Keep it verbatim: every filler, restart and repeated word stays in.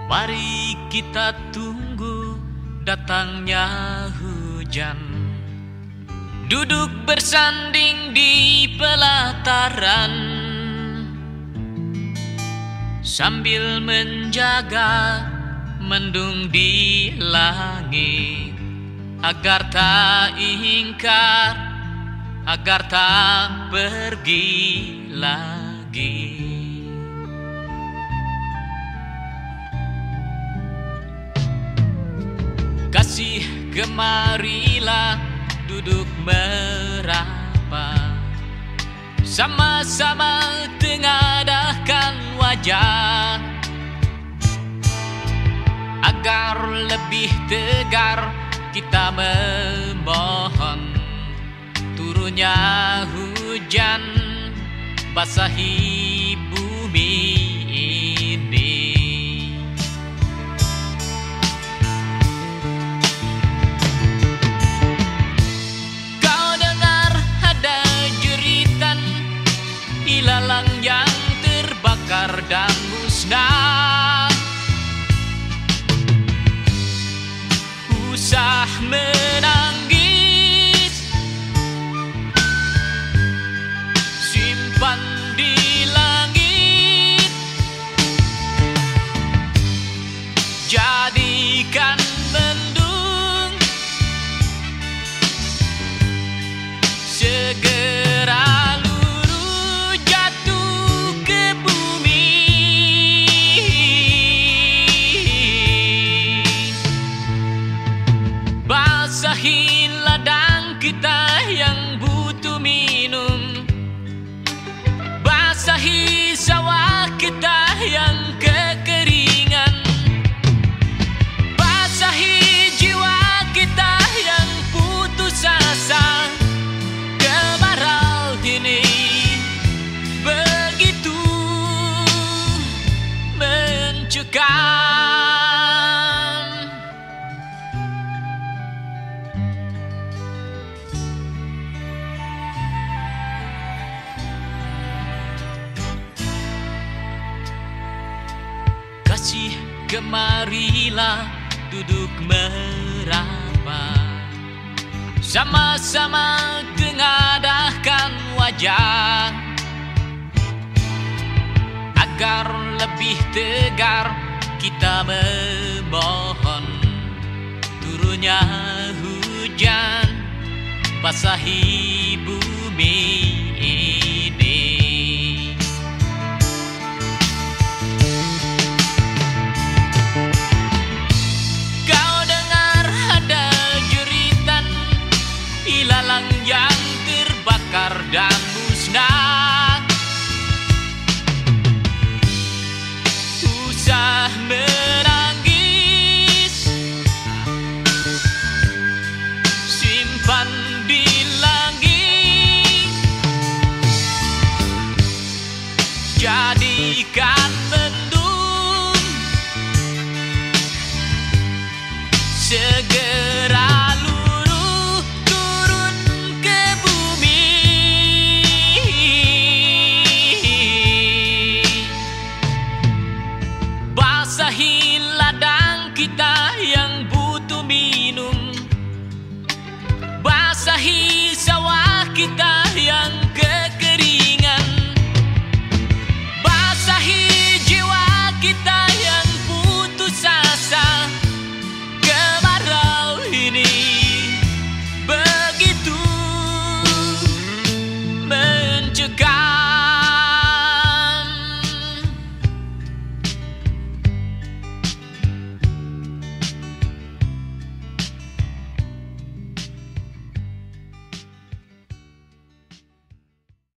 Mari kita tunggu datangnya hujan, duduk bersanding di pelataran, sambil menjaga mendung di langit, agar tak ingkar, agar tak pergi lagi. Kasih, kemarilah duduk meraba, sama-sama tengadahkan wajah, agar lebih tegar kita memohon turunnya hujan, basahi bumi ini. Ilalang yang terbakar dan musnah, usah menangis, simpan di langit, jadikan mendung segera basahi ladang kita yang butuh minum, basahi sawah kita yang kekeringan, basahi jiwa kita yang putus asa. Kemarau ini begitu mencekam. Kasih, kemarilah duduk meraba, sama-sama tengadahkan wajah, agar lebih tegar kita memohon turunnya hujan, basahi bumi.